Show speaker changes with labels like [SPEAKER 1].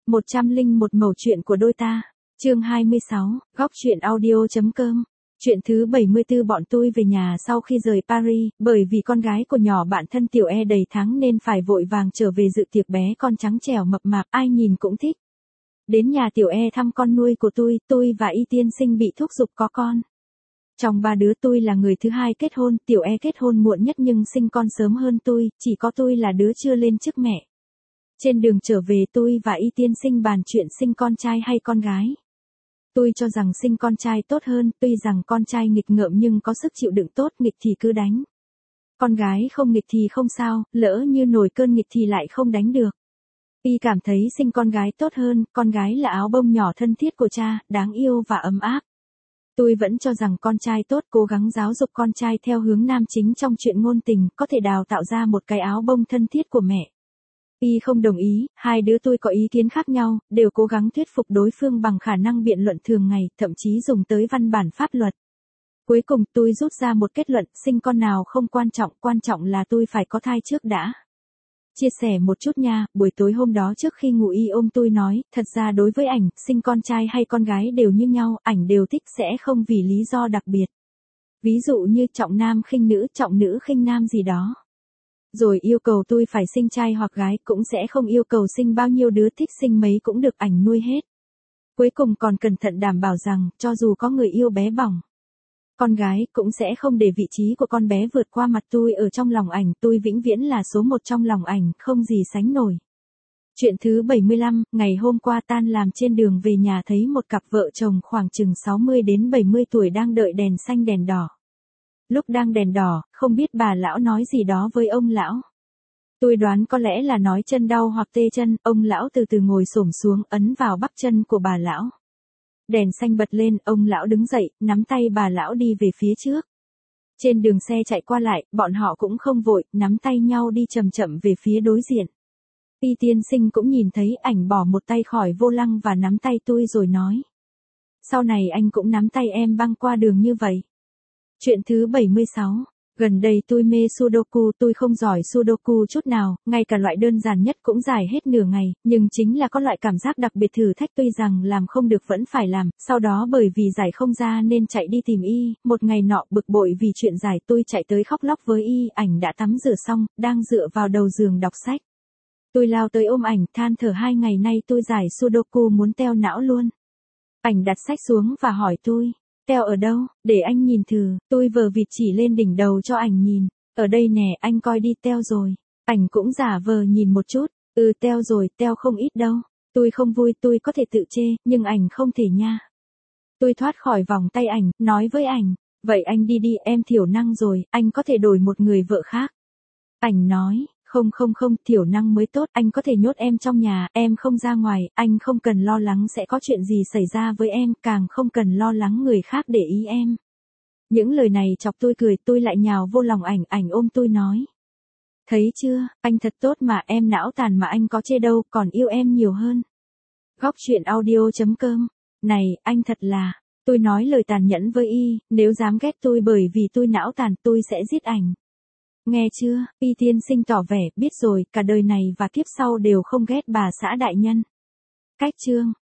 [SPEAKER 1] 101 mẩu chuyện của đôi ta. Chương 26, góc truyện audio.com. Chuyện thứ 74. Bọn tôi về nhà sau khi rời Paris, bởi vì con gái của nhỏ bạn thân Tiểu E đầy tháng nên phải vội vàng trở về dự tiệc bé con trắng trẻo mập mạp, ai nhìn cũng thích. Đến nhà Tiểu E thăm con nuôi của tôi và Y Tiên Sinh bị thúc giục có con. Trong ba đứa tôi là người thứ hai kết hôn, Tiểu E kết hôn muộn nhất nhưng sinh con sớm hơn tôi, chỉ có tôi là đứa chưa lên chức mẹ. Trên đường trở về tôi và Y Tiên Sinh bàn chuyện sinh con trai hay con gái. Tôi cho rằng sinh con trai tốt hơn, tuy rằng con trai nghịch ngợm nhưng có sức chịu đựng tốt, nghịch thì cứ đánh. Con gái không nghịch thì không sao, lỡ như nổi cơn nghịch thì lại không đánh được. Y cảm thấy sinh con gái tốt hơn, con gái là áo bông nhỏ thân thiết của cha, đáng yêu và ấm áp. Tôi vẫn cho rằng con trai tốt, cố gắng giáo dục con trai theo hướng nam chính trong chuyện ngôn tình, có thể đào tạo ra một cái áo bông thân thiết của mẹ. Y không đồng ý, hai đứa tôi có ý kiến khác nhau, đều cố gắng thuyết phục đối phương bằng khả năng biện luận thường ngày, thậm chí dùng tới văn bản pháp luật. Cuối cùng tôi rút ra một kết luận, sinh con nào không quan trọng là tôi phải có thai trước đã. Chia sẻ một chút nha, buổi tối hôm đó trước khi ngủ Y ôm tôi nói, thật ra đối với ảnh, sinh con trai hay con gái đều như nhau, ảnh đều thích, sẽ không vì lý do đặc biệt. Ví dụ như trọng nam khinh nữ, trọng nữ khinh nam gì đó. Rồi yêu cầu tôi phải sinh trai hoặc gái, cũng sẽ không yêu cầu sinh bao nhiêu đứa, thích sinh mấy cũng được, ảnh nuôi hết. Cuối cùng còn cẩn thận đảm bảo rằng, cho dù có người yêu bé bỏng, con gái cũng sẽ không để vị trí của con bé vượt qua mặt tôi ở trong lòng ảnh, tôi vĩnh viễn là số một trong lòng ảnh, không gì sánh nổi. Chuyện thứ 75, ngày hôm qua tan làm trên đường về nhà thấy một cặp vợ chồng khoảng chừng 60 đến 70 tuổi đang đợi đèn xanh đèn đỏ. Lúc đang đèn đỏ, không biết bà lão nói gì đó với ông lão. Tôi đoán có lẽ là nói chân đau hoặc tê chân, ông lão từ từ ngồi xổm xuống ấn vào bắp chân của bà lão. Đèn xanh bật lên, ông lão đứng dậy, nắm tay bà lão đi về phía trước. Trên đường xe chạy qua lại, bọn họ cũng không vội, nắm tay nhau đi chậm chậm về phía đối diện. Y Tiên Sinh cũng nhìn thấy, ảnh bỏ một tay khỏi vô lăng và nắm tay tôi rồi nói. Sau này anh cũng nắm tay em băng qua đường như vậy. Chuyện thứ 76. Gần đây tôi mê Sudoku, tôi không giỏi Sudoku chút nào, ngay cả loại đơn giản nhất cũng giải hết nửa ngày, nhưng chính là có loại cảm giác đặc biệt thử thách, tuy rằng làm không được vẫn phải làm, sau đó bởi vì giải không ra nên chạy đi tìm Y, một ngày nọ bực bội vì chuyện giải tôi chạy tới khóc lóc với Y, ảnh đã tắm rửa xong, đang dựa vào đầu giường đọc sách. Tôi lao tới ôm ảnh, than thở 2 ngày nay tôi giải Sudoku muốn teo não luôn. Ảnh đặt sách xuống và hỏi tôi. Teo ở đâu, để anh nhìn thử, tôi vờ vịt chỉ lên đỉnh đầu cho ảnh nhìn. Ở đây nè, anh coi đi, teo rồi. Ảnh cũng giả vờ nhìn một chút, teo rồi, teo không ít đâu. Tôi không vui, tôi có thể tự chê, nhưng ảnh không thể nha. Tôi thoát khỏi vòng tay ảnh, nói với ảnh, vậy anh đi đi, em thiểu năng rồi, anh có thể đổi một người vợ khác. Ảnh nói, không, thiểu năng mới tốt, anh có thể nhốt em trong nhà, em không ra ngoài, anh không cần lo lắng sẽ có chuyện gì xảy ra với em, càng không cần lo lắng người khác để ý em. Những lời này chọc tôi cười, tôi lại nhào vô lòng ảnh, ảnh ôm tôi nói. Thấy chưa, anh thật tốt mà, em não tàn mà anh có chê đâu, còn yêu em nhiều hơn. Góc truyện audio.com. Này, anh thật là, tôi nói lời tàn nhẫn với Y, nếu dám ghét tôi bởi vì tôi não tàn, tôi sẽ giết ảnh. Nghe chưa, Y Tiên Sinh tỏ vẻ, biết rồi, cả đời này và kiếp sau đều không ghét bà xã đại nhân. Cách chương.